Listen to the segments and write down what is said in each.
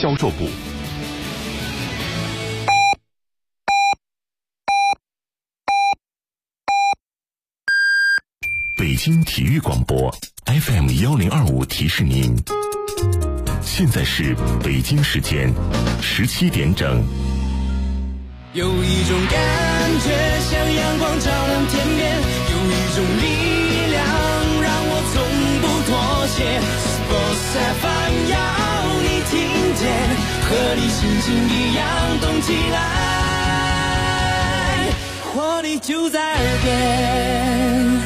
销售部。北京体育广播 FM1025提示您，现在是北京时间17点整。 有一种感觉像阳光照亮天边，有一种力量让我从不妥协。Sports FM 要你听见，和你心情一样动起来，活力就在耳边。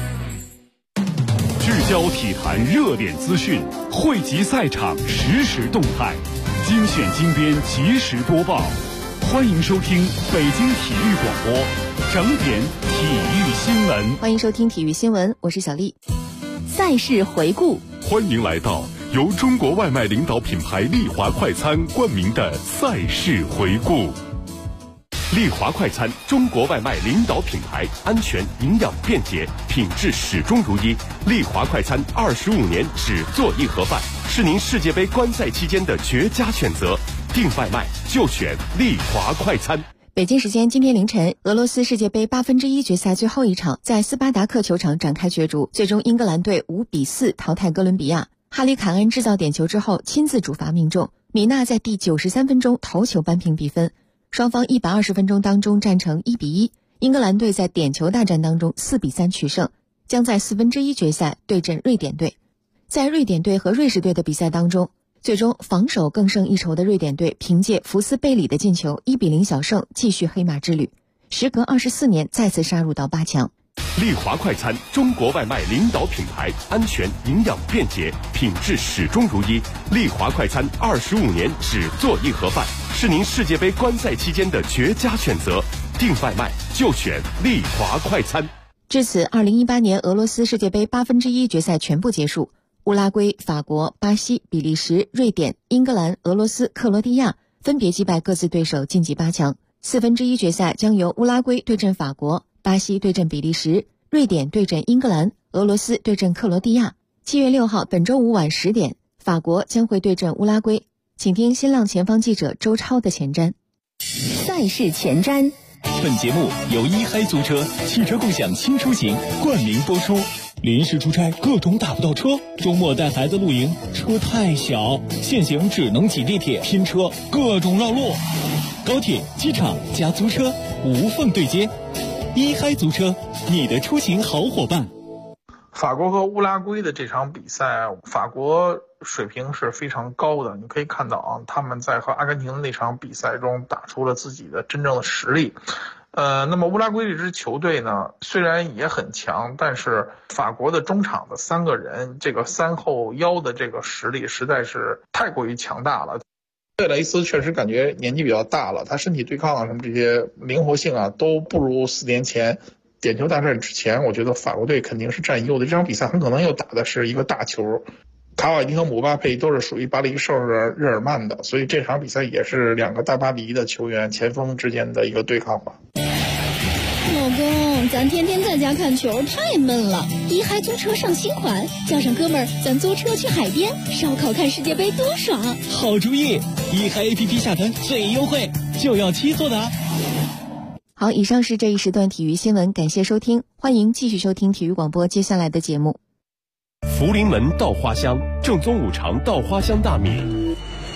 聚焦体坛热点资讯，汇集赛场实时动态，精选精编及时播报。欢迎收听北京体育广播整点体育新闻。 欢迎收听体育新闻，我是小丽。赛事回顾， 欢迎来到由中国外卖领导品牌丽华快餐冠名的赛事回顾。丽华快餐，中国外卖领导品牌，安全、营养、便捷，品质始终如一。丽华快餐25年只做一盒饭，是您世界杯观赛期间的绝佳选择。订外卖就选丽华快餐。 北京时间今天凌晨，俄罗斯世界杯1/8决赛最后一场在斯巴达克球场展开角逐，最终英格兰队5-4淘汰哥伦比亚。哈里凯恩制造点球之后亲自主罚命中，米纳在第93分钟头球扳平比分。双方120分钟当中战成1-1，英格兰队在点球大战当中4-3取胜，将在1/4决赛对阵瑞典队。在瑞典队和瑞士队的比赛当中，最终防守更胜一筹的瑞典队凭借福斯贝里的进球1-0小胜，继续黑马之旅，时隔24年再次杀入到8强。 丽华快餐，中国外卖领导品牌，安全、营养、便捷，品质始终如一。丽华快餐25年只做一盒饭，是您世界杯观赛期间的绝佳选择。订外卖就选丽华快餐。 至此，2018年俄罗斯世界杯1/8决赛全部结束。乌拉圭、法国、巴西、比利时、瑞典、英格兰、俄罗斯、克罗地亚分别击败各自对手晋级8强。1/4决赛将由乌拉圭对阵法国，巴西对阵比利时，瑞典对阵英格兰，俄罗斯对阵克罗地亚。7月6号本周五晚10点，法国将会对阵乌拉圭。请听新浪前方记者周超的前瞻。赛事前瞻。 本节目由一嗨租车汽车共享轻出行冠名播出。临时出差各种打不到车，周末带孩子露营车太小，现行只能挤地铁拼车，各种绕路。高铁、机场加租车无缝对接，一嗨租车，你的出行好伙伴。 法国和乌拉圭的这场比赛，法国水平是非常高的，你可以看到啊，他们在和阿根廷的那场比赛中打出了自己的真正的实力。那么乌拉圭这支球队呢，虽然也很强，但是法国的中场的3个人，这个3后腰的这个实力实在是太过于强大了。贝雷斯确实感觉年纪比较大了，他身体对抗啊什么这些灵活性啊都不如4年前。点球大战之前，我觉得法国队肯定是占优的。这场比赛很可能又打的是一个大球，卡瓦尼和姆巴佩都是属于巴黎圣日耳曼的，所以这场比赛也是2个大巴黎的球员前锋之间的一个对抗吧。 老公，咱天天在家看球太闷了，一嗨租车上新款，叫上哥们儿，咱租车去海边烧烤看世界杯多爽！ 好主意，一嗨 APP 下单最优惠，就要7座的啊！ 好，以上是这一时段体育新闻，感谢收听，欢迎继续收听体育广播接下来的节目。 福临门稻花香，正宗五常稻花香大米。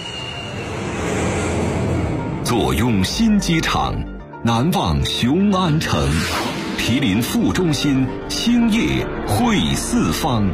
坐拥新机场，难忘雄安城，毗邻副中心，兴业汇四方。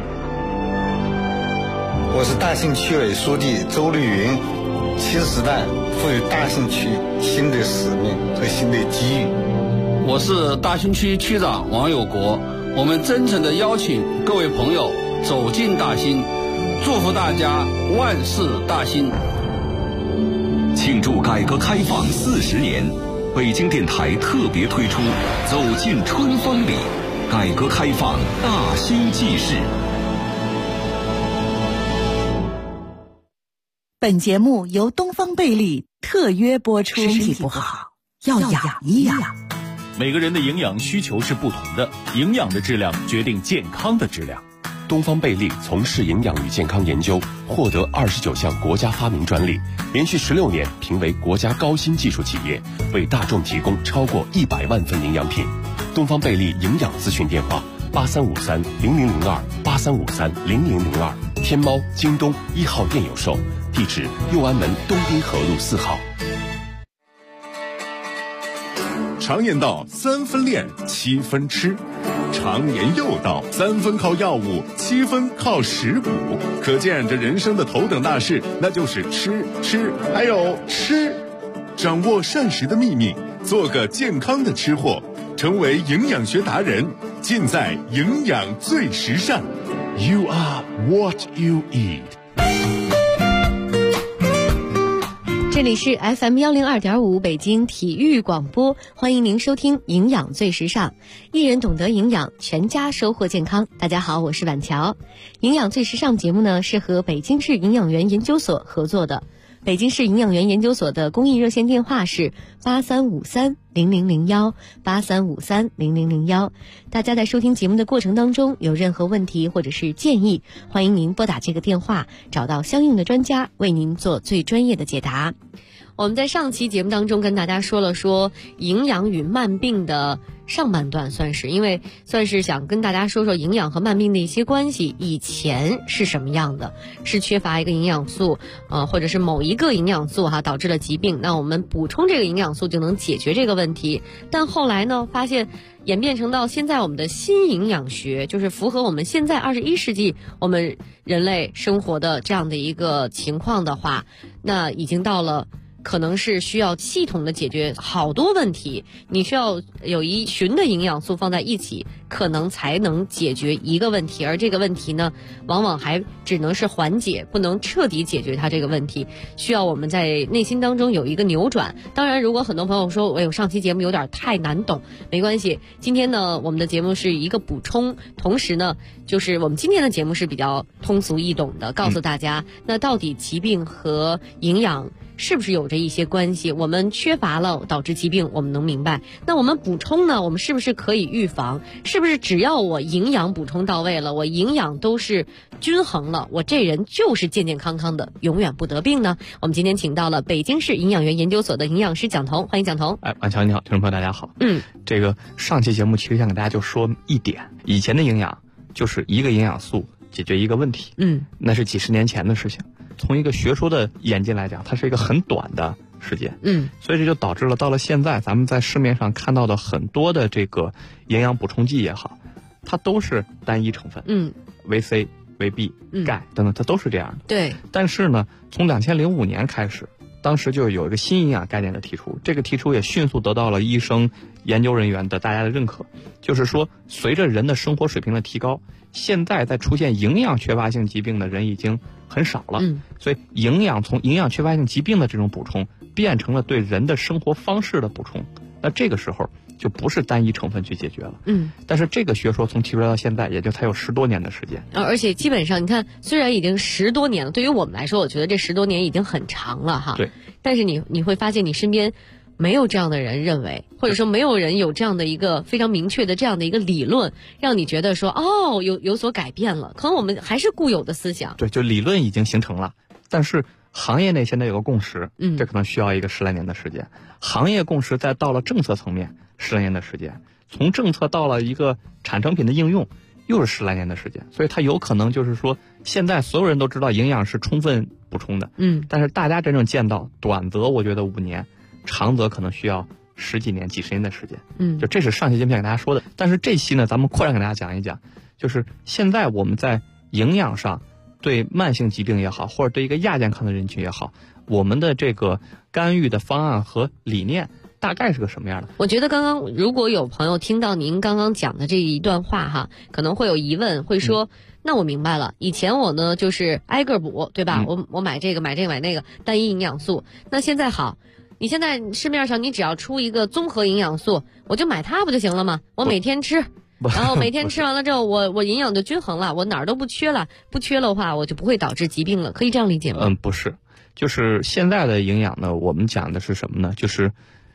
我是大兴区委书记周绿云，新时代赋予大兴区新的使命和新的机遇。 我是大兴区区长王有国，我们真诚地邀请各位朋友走进大兴，祝福大家万事大兴。 庆祝改革开放40年，北京电台特别推出走进春风里，改革开放大兴纪事。 本节目由东方贝利特约播出。身体不好要养一养。 每个人的营养需求是不同的，营养的质量决定健康的质量。 东方贝利从事营养与健康研究，获得29项国家发明专利，连续16年评为国家高新技术企业，为大众提供超过100万份营养品。东方贝利营养咨询电话83530002，83530002，天猫、京东1号店有售，地址右安门东滨河路4号。 常言道3分练7分吃，常言又道3分靠药物7分靠食补，可见这人生的头等大事那就是吃还有吃。掌握膳食的秘密，做个健康的吃货，成为营养学达人，尽在营养最时尚。 You are what you eat。 这里是 FM 102.5北京体育广播，欢迎您收听营养最时尚，一人懂得营养，全家收获健康。大家好，我是婉乔。营养最时尚节目呢是和北京市营养员研究所合作的，北京市营养员研究所的公益热线电话是83530001 83530001。大家在收听节目的过程当中有任何问题或者是建议，欢迎您拨打这个电话，找到相应的专家为您做最专业的解答。我们在上期节目当中跟大家说了营养与慢病的上半段，算是想跟大家说说营养和慢病的一些关系。以前是什么样的？是缺乏一个营养素，或者是某一个营养素导致了疾病，那我们补充这个营养素就能解决这个问题。但后来呢，发现演变成到现在我们的新营养学，就是符合我们现在21世纪我们人类生活的这样的一个情况的话，那已经到了可能是需要系统的解决好多问题，你需要有一群的营养素放在一起，可能才能解决一个问题，而这个问题呢，往往还只能是缓解，不能彻底解决它这个问题，需要我们在内心当中有一个扭转。当然，如果很多朋友说我上期节目有点太难懂，没关系，今天呢我们的节目是一个补充，同时呢就是我们今天的节目是比较通俗易懂的，告诉大家那到底疾病和营养是不是有着一些关系，我们缺乏了导致疾病，我们能明白，那我们补充呢，我们是不是可以预防，是不是只要我营养补充到位了，我营养都是均衡了，我这人就是健健康康的，永远不得病呢？我们今天请到了北京市营养员研究所的营养师蒋彤，欢迎蒋彤。 婉乔你好，听众朋友大家好。这个上期节目其实想给大家就说一点，以前的营养就是一个营养素解决一个问题，那是几十年前的事情。从一个学说的演进来讲，它是一个很短的时间，所以这就导致了到了现在咱们在市面上看到的很多的这个营养补充剂也好，它都是单一成分，维 C、维 B、钙等等，它都是这样的。 对。 但是呢，从2005年开始，当时就有一个新营养概念的提出，这个提出也迅速得到了医生、研究人员的大家的认可，就是说随着人的生活水平的提高，现在在出现营养缺乏性疾病的人已经很少了，所以从营养缺乏性疾病的这种补充变成了对人的生活方式的补充，那这个时候就不是单一成分去解决了。但是这个学说从提出来到现在也就才有10多年的时间， 而且基本上你看，虽然已经10多年了，对于我们来说我觉得这10多年已经很长了哈。 对。 但是你会发现你身边没有这样的人认为，或者说没有人有这样的一个非常明确的这样的一个理论，让你觉得说有所改变了，可能我们还是固有的思想。 对，就理论已经形成了，但是行业内现在有个共识，这可能需要一个10来年的时间。行业共识再到了政策层面10来年的时间，从政策到了一个产成品的应用又是10来年的时间，所以它有可能就是说现在所有人都知道营养是充分补充的，但是大家真正见到，短则我觉得5年，长则可能需要10几年、几十年的时间。就这是上期节目想给大家说的。但是这期呢，咱们扩展给大家讲一讲，就是现在我们在营养上对慢性疾病也好，或者对一个亚健康的人群也好，我们的这个干预的方案和理念大概是个什么样的？ 我觉得刚刚如果有朋友听到您刚刚讲的这一段话哈，可能会有疑问，会说那我明白了，以前我呢就是挨个补，对吧？我买这个买那个单一营养素，那现在好，你现在市面上你只要出一个综合营养素，我就买它不就行了吗？我每天吃，然后每天吃完了之后，我营养就均衡了，我哪儿都不缺了，不缺的话我就不会导致疾病了，可以这样理解吗？ 不是，就是现在的营养呢，我们讲的是什么呢？就是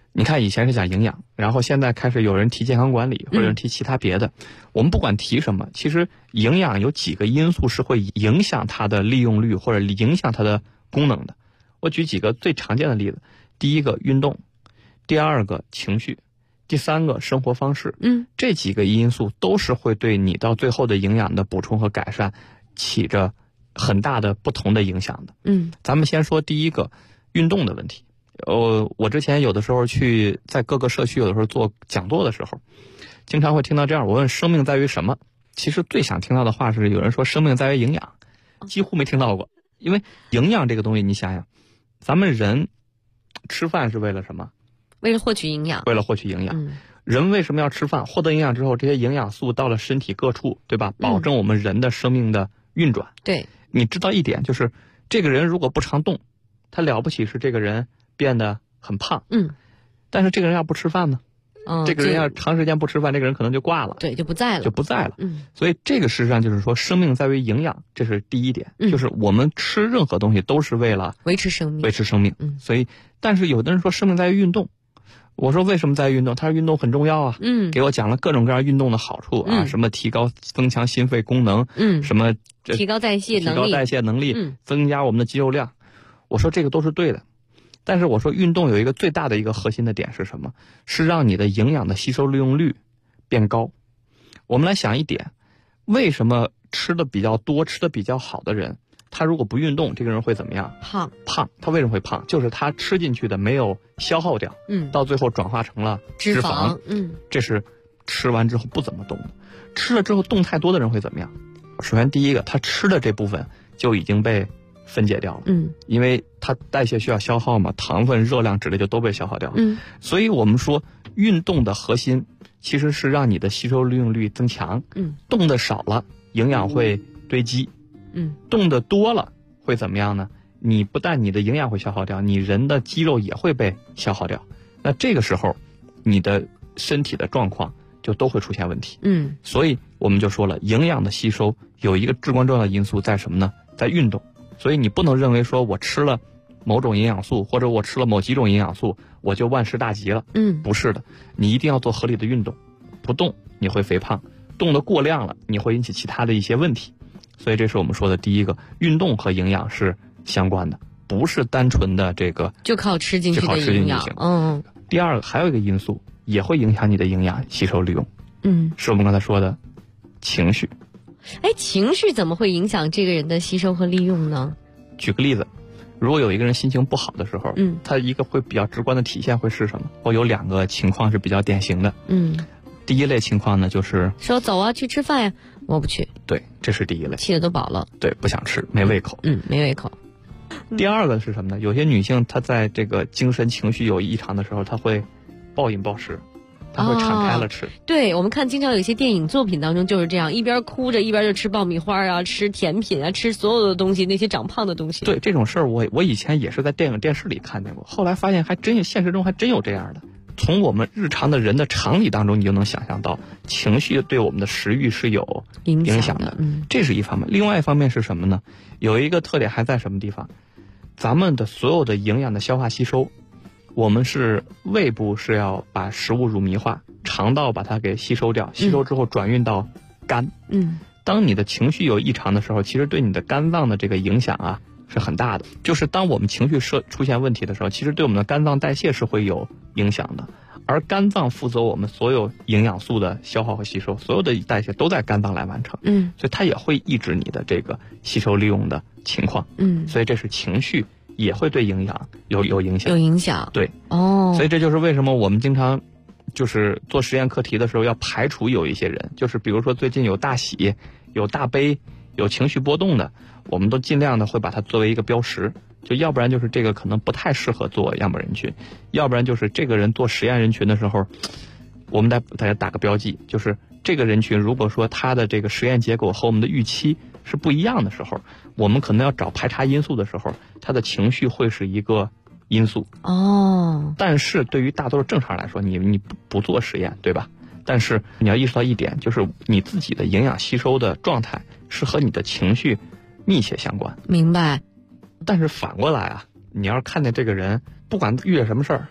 你看以前是讲营养，然后现在开始有人提健康管理，或者有人提其他别的。我们不管提什么，其实营养有几个因素是会影响它的利用率或者影响它的功能的。我举几个最常见的例子：第一个运动，第二个情绪，第三个生活方式。这几个因素都是会对你到最后的营养的补充和改善起着很大的不同的影响的。咱们先说第一个运动的问题。我之前有的时候去在各个社区有的时候做讲座的时候，经常会听到这样，我问生命在于什么？其实最想听到的话是有人说生命在于营养，几乎没听到过。因为营养这个东西，你想想，咱们人吃饭是为了什么？ 为了获取营养。 为了获取营养。人为什么要吃饭？获得营养之后，这些营养素到了身体各处，对吧？保证我们人的生命的运转。 对。 你知道一点，就是这个人如果不常动，他了不起是这个人变得很胖。但是这个人要不吃饭呢？这个人要长时间不吃饭，这个人可能就挂了。 对，就不在了。 所以这个事实上就是说，生命在于营养，这是第一点。就是我们吃任何东西都是为了维持生命。 所以，但是有的人说生命在于运动。我说为什么在于运动？他说运动很重要啊。给我讲了各种各样运动的好处啊，什么增强心肺功能，什么提高代谢能力， 增加我们的肌肉量。我说这个都是对的。但是我说运动有一个最大的一个核心的点是什么？是让你的营养的吸收利用率变高。我们来想一点，为什么吃的比较多、吃的比较好的人，他如果不运动，这个人会怎么样？胖。他为什么会胖？就是他吃进去的没有消耗掉，到最后转化成了脂肪。这是吃完之后不怎么动的。吃了之后动太多的人会怎么样？首先第一个，他吃的这部分就已经被分解掉了。因为它代谢需要消耗嘛，糖分、热量之类就都被消耗掉了。所以我们说运动的核心其实是让你的吸收利用率增强。动的少了，营养会堆积。动的多了会怎么样呢？你不但你的营养会消耗掉，你人的肌肉也会被消耗掉。那这个时候你的身体的状况就都会出现问题。所以我们就说了，营养的吸收有一个至关重要的因素在什么呢？在运动。所以你不能认为说我吃了某种营养素，或者我吃了某几种营养素，我就万事大吉了。不是的，你一定要做合理的运动。不动你会肥胖，动得过量了你会引起其他的一些问题。所以这是我们说的第一个，运动和营养是相关的，不是单纯的这个就靠吃进去的营养。 第二个还有一个因素也会影响你的营养吸收利用。是我们刚才说的情绪。 情绪怎么会影响这个人的吸收和利用呢？ 举个例子，如果有一个人心情不好的时候，他一个会比较直观的体现会是什么？我有两个情况是比较典型的。第一类情况呢，就是说走啊，去吃饭呀，我不去。 对，这是第一类， 气得都饱了。 对，不想吃，没胃口。 没胃口。 第二个是什么呢？有些女性她在这个精神情绪有异常的时候，她会暴饮暴食。他会敞开了吃。 对，我们看经常有一些电影作品当中就是这样，一边哭着一边就吃爆米花啊，吃甜品啊，吃所有的东西，那些长胖的东西。 对，这种事儿我以前也是在电影电视里看见过，后来发现还真有，现实中还真有这样的。从我们日常的人的常理当中，你就能想象到情绪对我们的食欲是有影响的。这是一方面。另外一方面是什么呢？有一个特点还在什么地方？咱们的所有的营养的消化吸收，我们是胃部是要把食物乳糜化，肠道把它给吸收掉，吸收之后转运到肝。当你的情绪有异常的时候，其实对你的肝脏的这个影响啊是很大的。就是当我们情绪出现问题的时候，其实对我们的肝脏代谢是会有影响的。而肝脏负责我们所有营养素的消耗和吸收，所有的代谢都在肝脏来完成。所以它也会抑制你的这个吸收利用的情况。所以这是情绪也会对营养有影响。 有影响。 对。所以这就是为什么我们经常就是做实验课题的时候要排除有一些人，就是比如说最近有大喜、有大悲、有情绪波动的，我们都尽量的会把它作为一个标识。就要不然就是这个可能不太适合做样本人群，要不然就是这个人做实验人群的时候，我们大家打个标记，就是这个人群如果说他的这个实验结果和我们的预期是不一样的时候，我们可能要找排查因素的时候，他的情绪会是一个因素。但是对于大多数正常人来说，你不做实验，对吧？但是你要意识到一点，就是你自己的营养吸收的状态是和你的情绪密切相关。 明白。 但是反过来啊，你要是看见这个人不管遇见什么事儿，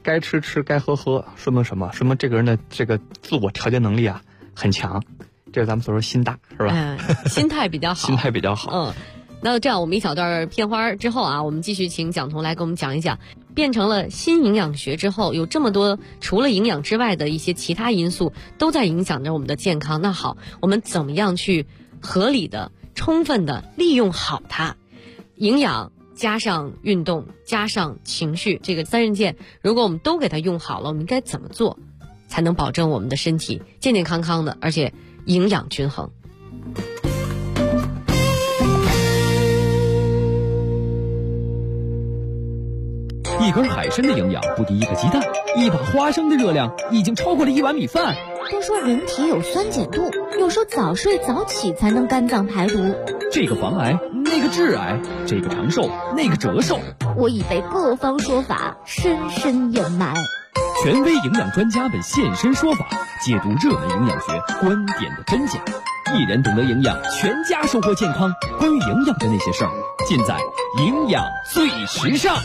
该吃吃，该喝喝，说明什么？说明这个人的这个自我调节能力啊很强，这是咱们所说心大，是吧？ 心态比较好， 心态比较好。 那这样我们一小段片花之后啊，我们继续请蒋彤来给我们讲一讲，变成了新营养学之后，有这么多除了营养之外的一些其他因素都在影响着我们的健康。那好，我们怎么样去合理的、充分的利用好它？营养加上运动加上情绪，这个三刃剑，如果我们都给它用好了，我们应该怎么做才能保证我们的身体健健康康的，而且营养均衡？ 一根海参的营养不敌一个鸡蛋，一把花生的热量已经超过了1碗米饭。 都说人体有酸碱度，有时候早睡早起才能肝脏排毒。 这个防癌，那个致癌，这个长寿，那个折寿。 我已被各方说法深深掩埋。 权威营养专家们现身说法，解读热门营养学观点的真假。一人懂得营养，全家收获健康。关于营养的那些事儿，尽在营养最时尚。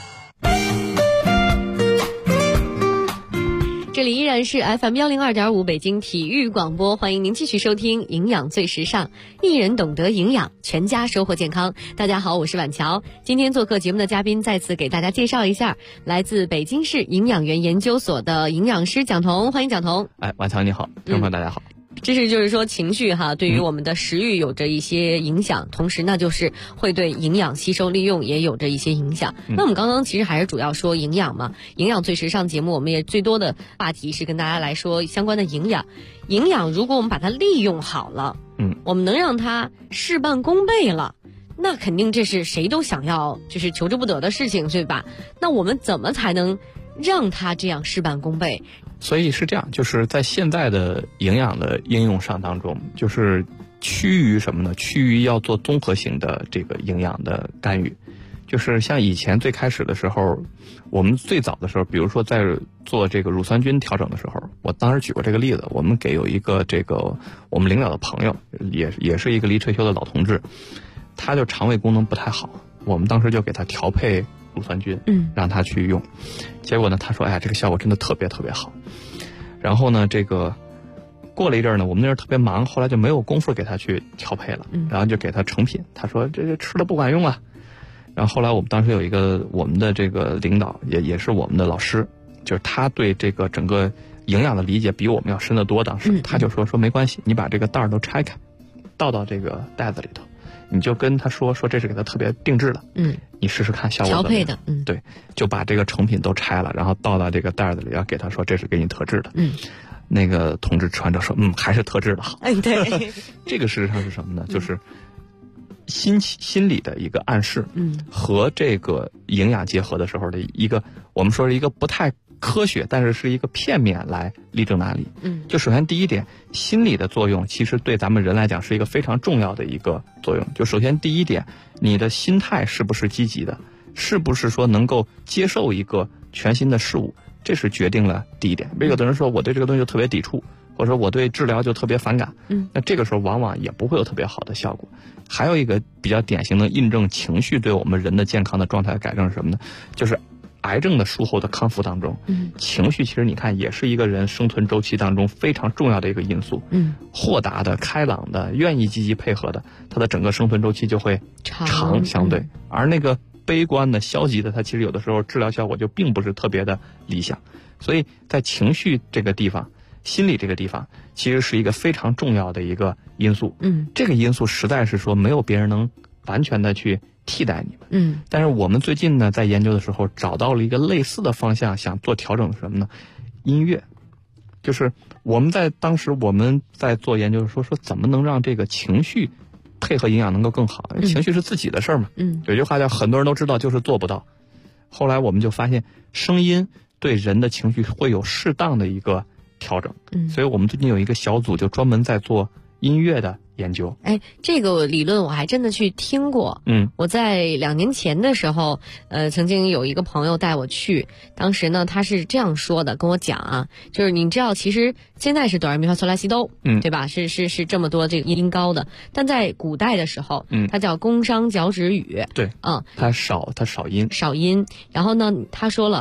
这里依然是 FM102.5 北京体育广播，欢迎您继续收听营养最时尚，一人懂得营养，全家收获健康。大家好，我是婉乔。今天做客节目的嘉宾再次给大家介绍一下，来自北京市营养园研究所的营养师蒋彤，欢迎蒋彤。 婉乔你好，听众朋友大家好。 这是就是说情绪哈，对于我们的食欲有着一些影响，同时呢就是会对营养吸收利用也有着一些影响。那我们刚刚其实还是主要说营养嘛，营养最时尚节目我们也最多的话题是跟大家来说相关的营养。营养如果我们把它利用好了，我们能让它事半功倍了，那肯定这是谁都想要就是求之不得的事情，对吧？那我们怎么才能让它这样事半功倍？ 所以是这样，就是在现在的营养的应用上当中，就是趋于什么呢？趋于要做综合性的这个营养的干预。就是像以前最开始的时候，我们最早的时候，比如说在做这个乳酸菌调整的时候，我当时举过这个例子，我们有一个这个我们领导的朋友，也是一个离退休的老同志，他就肠胃功能不太好，我们当时就给他调配乳酸菌，让他去用，结果呢，他说，哎呀，这个效果真的特别特别好。然后呢，这个过了一阵儿呢，我们那阵儿特别忙，后来就没有功夫给他去调配了，然后就给他成品。他说这吃了不管用啊。然后后来我们当时有一个我们的这个领导，也是我们的老师，就是他对这个整个营养的理解比我们要深得多。当时他就说没关系，你把这个袋儿都拆开，倒到这个袋子里头。你就跟他说这是给他特别定制的，你试试看效果怎么样。调配的，对，就把这个成品都拆了，然后倒到这个袋子里，然后给他说这是给你特制的。那个同志吃完之后说，还是特制的好。 对， 这个事实上是什么呢？就是心理的一个暗示，和这个营养结合的时候的一个，我们说是一个不太科学，但是一个片面来力证哪里。就首先第一点，心理的作用其实对咱们人来讲是一个非常重要的一个作用。就首先第一点，你的心态是不是积极的，是不是说能够接受一个全新的事物，这是决定了第一点。有的人说我对这个东西就特别抵触，或者说我对治疗就特别反感，那这个时候往往也不会有特别好的效果。还有一个比较典型的印证情绪对我们人的健康的状态改正是什么呢？就是癌症的术后的康复当中，情绪其实你看也是一个人生存周期当中非常重要的一个因素。豁达的、开朗的、愿意积极配合的，他的整个生存周期就会长相对。而那个悲观的、消极的，它其实有的时候治疗效果就并不是特别的理想。所以在情绪这个地方、心理这个地方，其实是一个非常重要的一个因素。这个因素实在是说没有别人能完全的去替代你们。但是我们最近呢，在研究的时候找到了一个类似的方向，想做调整是什么呢？音乐。就是我们当时我们在做研究说怎么能让这个情绪配合营养能够更好。情绪是自己的事儿嘛。有句话叫很多人都知道，就是做不到。后来我们就发现声音对人的情绪会有适当的一个调整。所以我们最近有一个小组就专门在做音乐的研究。 这个理论我还真的去听过。我在2年前的时候，曾经有一个朋友带我去，当时呢他是这样说的，跟我讲啊，就是你知道其实现在是哆来咪发嗦拉西哆，对吧？是这么多这个音高的，但在古代的时候，它叫宫商角徵羽。 对，它少音。 然后呢，他说了，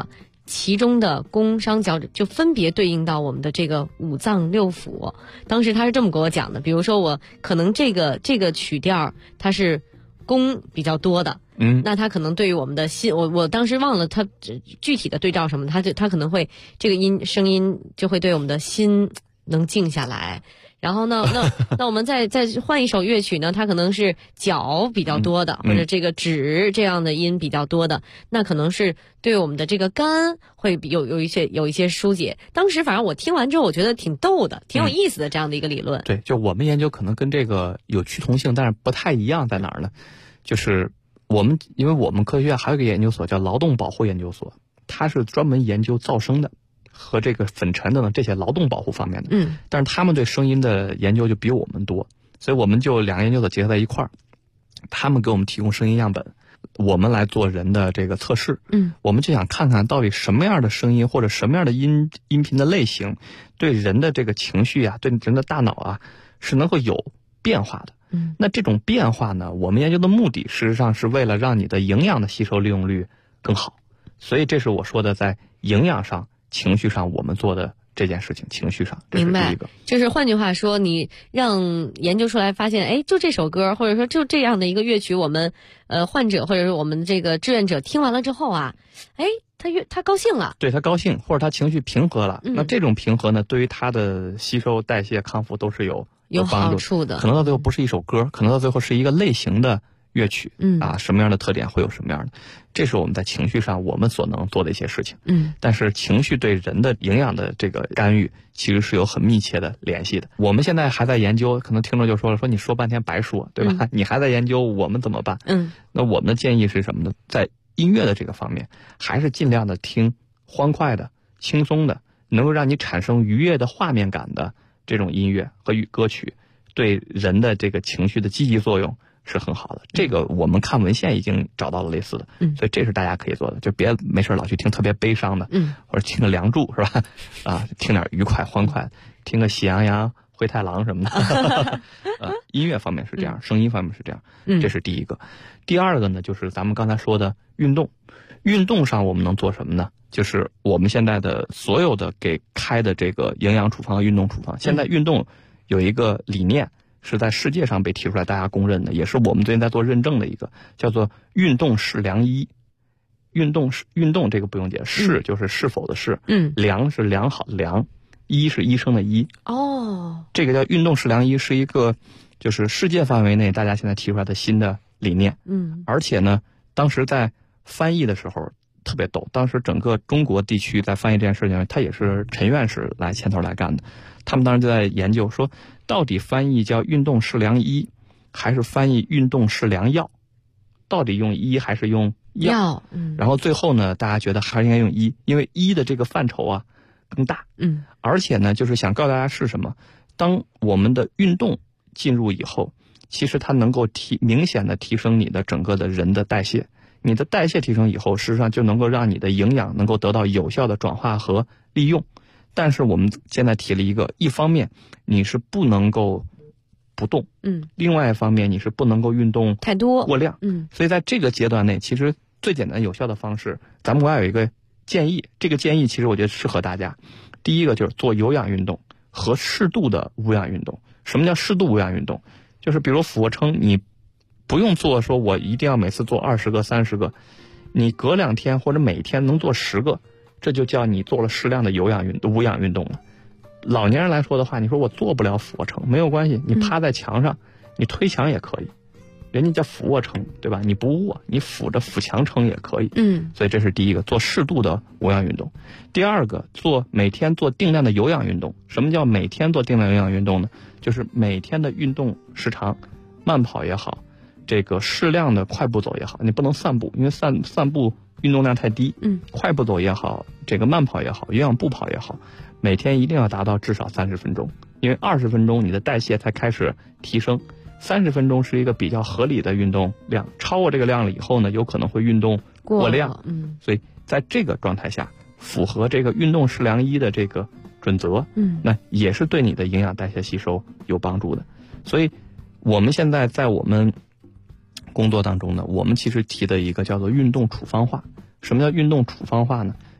其中的宫商角就分别对应到我们的这个五脏六腑。当时他是这么跟我讲的，比如说我可能这个曲调它是宫比较多的，那它可能对于我们的心，我当时忘了它具体的对照什么，它可能会这个声音就会对我们的心能静下来。然后呢，那我们再换一首乐曲呢，它可能是角比较多的，或者这个指这样的音比较多的，那可能是对我们的这个肝会有一些疏解。当时反正我听完之后，我觉得挺逗的，挺有意思的这样的一个理论。 对，就我们研究可能跟这个有趋同性，但是不太一样在哪儿呢？就是因为我们科学院还有一个研究所叫劳动保护研究所，它是专门研究噪声的。和这个粉尘等等这些劳动保护方面的，但是他们对声音的研究就比我们多，所以我们就两个研究所结合在一块儿，他们给我们提供声音样本，我们来做人的这个测试，我们就想看看到底什么样的声音或者什么样的音频的类型，对人的这个情绪啊，对人的大脑啊，是能够有变化的。那这种变化呢，我们研究的目的事实上是为了让你的营养的吸收利用率更好，所以这是我说的在营养上。情绪上我们做的这件事情，情绪上这是第一个。 就是换句话说，你让研究出来发现，就这首歌或者说就这样的一个乐曲，我们患者或者是我们这个志愿者听完了之后啊，他高兴了， 对，他高兴或者他情绪平和了，那这种平和呢，对于他的吸收代谢康复都是有好处的。 可能到最后不是一首歌，可能到最后是一个类型的乐曲，什么样的特点会有什么样的，这是我们在情绪上我们所能做的一些事情。但是情绪对人的营养的这个干预其实是有很密切的联系的。我们现在还在研究，可能听众就说了，说你说半天白说，对吧？你还在研究，我们怎么办？那我们的建议是什么呢？在音乐的这个方面，还是尽量的听欢快的、轻松的，能够让你产生愉悦的画面感的这种音乐和歌曲，对人的这个情绪的积极作用是很好的。这个我们看文献已经找到了类似的，所以这是大家可以做的，就别没事老去听特别悲伤的，或者听个梁祝是吧？听点愉快欢快，听个喜羊羊、灰太狼什么的。音乐方面是这样，声音方面是这样，这是第一个。第二个呢，就是咱们刚才说的运动。运动上我们能做什么呢？就是我们现在的所有的给开的这个营养处方和运动处方，现在运动有一个理念。是在世界上被提出来，大家公认的，也是我们最近在做认证的一个，叫做运动是良医。运动这个不用解释，是就是是否的是，良是良好的良，医是医生的医。这个叫运动是良医，是一个就是世界范围内大家现在提出来的新的理念。而且呢，当时在翻译的时候特别逗，当时整个中国地区在翻译这件事情，他也是陈院士来牵头来干的。他们当时就在研究说，到底翻译叫运动是良医，还是翻译运动是良药？到底用医还是用药？然后最后呢，大家觉得还是应该用医，因为医的这个范畴啊更大。而且呢，就是想告诉大家是什么？当我们的运动进入以后，其实它能够明显的提升你的整个的人的代谢。你的代谢提升以后，事实上就能够让你的营养能够得到有效的转化和利用。但是我们现在提了一方面你是不能够不动，另外一方面你是不能够运动太多过量，所以在这个阶段内，其实最简单有效的方式，咱们国家有一个建议，这个建议其实我觉得适合大家。第一个就是做有氧运动和适度的无氧运动。什么叫适度无氧运动？就是比如俯卧撑，你不用做说我一定要每次做20个30个，你隔2天或者每天能做10个，这就叫你做了适量的无氧运动了。老年人来说的话，你说我做不了俯卧撑，没有关系，你趴在墙上，你推墙也可以，人家叫俯卧撑，对吧？你不卧，你俯墙撑也可以。所以这是第一个，做适度的无氧运动。第二个，每天做定量的有氧运动。什么叫每天做定量有氧运动呢？就是每天的运动时长，慢跑也好，这个适量的快步走也好，你不能散步，因为散步运动量太低。快步走也好，这个慢跑也好，有氧步跑也好，每天一定要达到至少30分钟，因为20分钟你的代谢才开始提升，30分钟是一个比较合理的运动量，超过这个量了以后呢，有可能会运动过量。所以在这个状态下，符合这个运动是良医的这个准则，那也是对你的营养代谢吸收有帮助的。所以我们现在在我们工作当中呢，我们其实提的一个叫做运动处方化。什么叫运动处方化呢？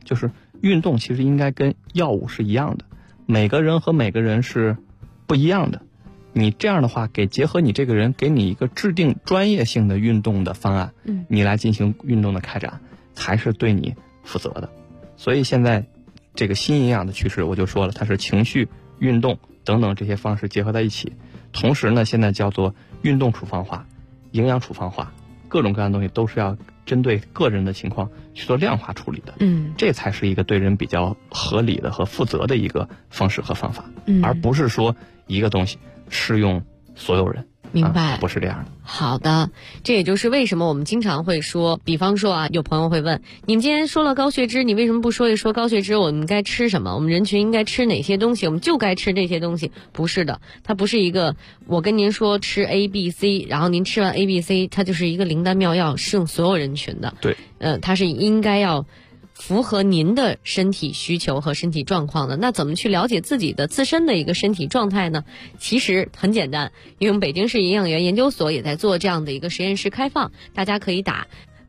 就是运动其实应该跟药物是一样的，每个人和每个人是不一样的。你这样的话，结合你这个人，给你一个制定专业性的运动的方案，你来进行运动的开展，才是对你负责的。所以现在这个新营养的趋势，我就说了，它是情绪、运动等等这些方式结合在一起。同时呢，现在叫做运动处方化、营养处方化，各种各样的东西都是要针对个人的情况去做量化处理的。这才是一个对人比较合理的和负责的一个方式和方法，而不是说一个东西适用所有人。 明白， 不是这样的。 好的，这也就是为什么我们经常会说，比方说啊，有朋友会问，你们今天说了高血脂，你为什么不说一说高血脂我们该吃什么？我们人群应该吃哪些东西？我们就该吃这些东西？不是的，它不是一个我跟您说吃 A、B、C， 然后您吃完 A、B、C， 它就是一个灵丹妙药，适用所有人群的。 对， 它是应该要符合您的身体需求和身体状况的。那怎么去了解自己的自身的一个身体状态呢？其实很简单，因为我们北京市营养员研究所也在做这样的一个实验室开放，大家可以打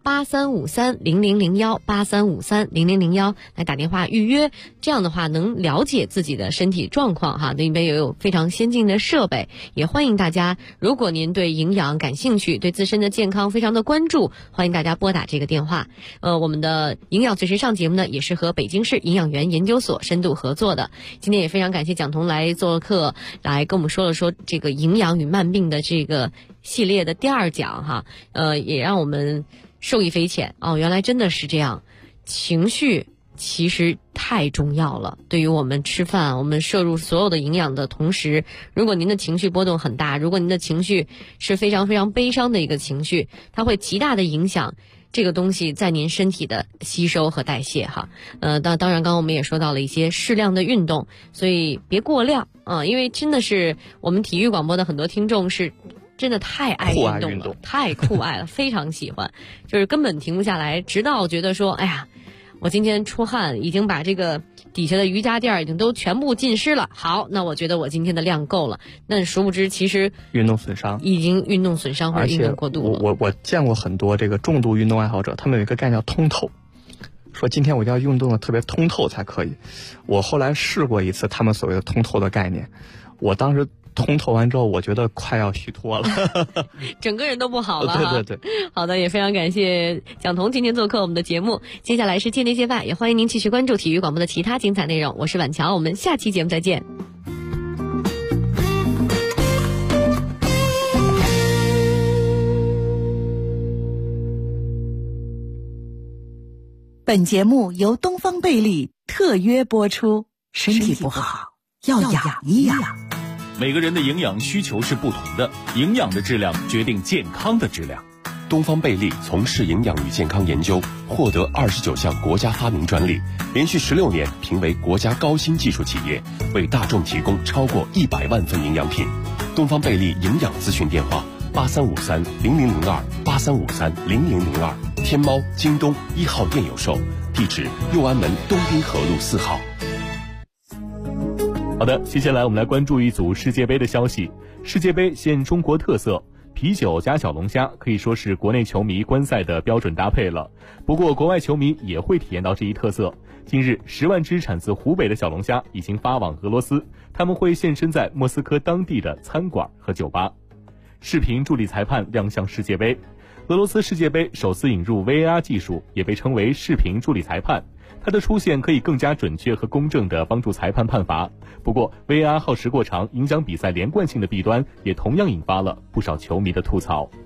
83530001 83530001来打电话预约，这样的话能了解自己的身体状况哈。那边也有非常先进的设备，也欢迎大家，如果您对营养感兴趣，对自身的健康非常的关注，欢迎大家拨打这个电话。我们的营养随时上节目呢，也是和北京市营养员研究所深度合作的。今天也非常感谢蒋彤来做客，来跟我们说了说这个营养与慢病的这个系列的第2讲哈。也让我们受益匪浅哦，原来真的是这样，情绪其实太重要了。对于我们吃饭，我们摄入所有的营养的同时，如果您的情绪波动很大，如果您的情绪是非常非常悲伤的一个情绪，它会极大的影响这个东西在您身体的吸收和代谢哈。当然刚刚我们也说到了一些适量的运动，所以别过量啊，因为真的是我们体育广播的很多听众是真的太爱运动了，太酷爱了，非常喜欢，就是根本停不下来，直到觉得说，哎呀，我今天出汗，已经把这个底下的瑜伽垫已经都全部浸湿了。好，那我觉得我今天的量够了。那殊不知，其实运动损伤已经运动损伤或者运动过度了。 我见过很多这个重度运动爱好者，他们有一个概念叫通透，说今天我一定要运动的特别通透才可以。我后来试过一次他们所谓的通透的概念，我当时通透完之后，我觉得快要虚脱了， 整个人都不好了。 对。 好的，也非常感谢蒋彤今天做客我们的节目。接下来是界内界外，也欢迎您继续关注体育广播的其他精彩内容。我是婉乔，我们下期节目再见。 本节目由东方贝利特约播出。身体不好，要养一养。 每个人的营养需求是不同的，营养的质量决定健康的质量。 东方贝利从事营养与健康研究，获得29项国家发明专利，连续16年评为国家高新技术企业，为大众提供超过100万份营养品。东方贝利营养咨询电话：83530002 83530002，天猫、京东1号店有售，地址右安门东滨河路4号。 好的，接下来我们来关注一组世界杯的消息。世界杯现中国特色，啤酒加小龙虾可以说是国内球迷观赛的标准搭配了。不过国外球迷也会体验到这一特色。近日10万只产自湖北的小龙虾已经发往俄罗斯，他们会现身在莫斯科当地的餐馆和酒吧。视频助理裁判亮相世界杯。俄罗斯世界杯首次引入 VAR 技术，也被称为视频助理裁判。它的出现可以更加准确和公正地帮助裁判判罚。不过 VAR 耗时过长，影响比赛连贯性的弊端也同样引发了不少球迷的吐槽。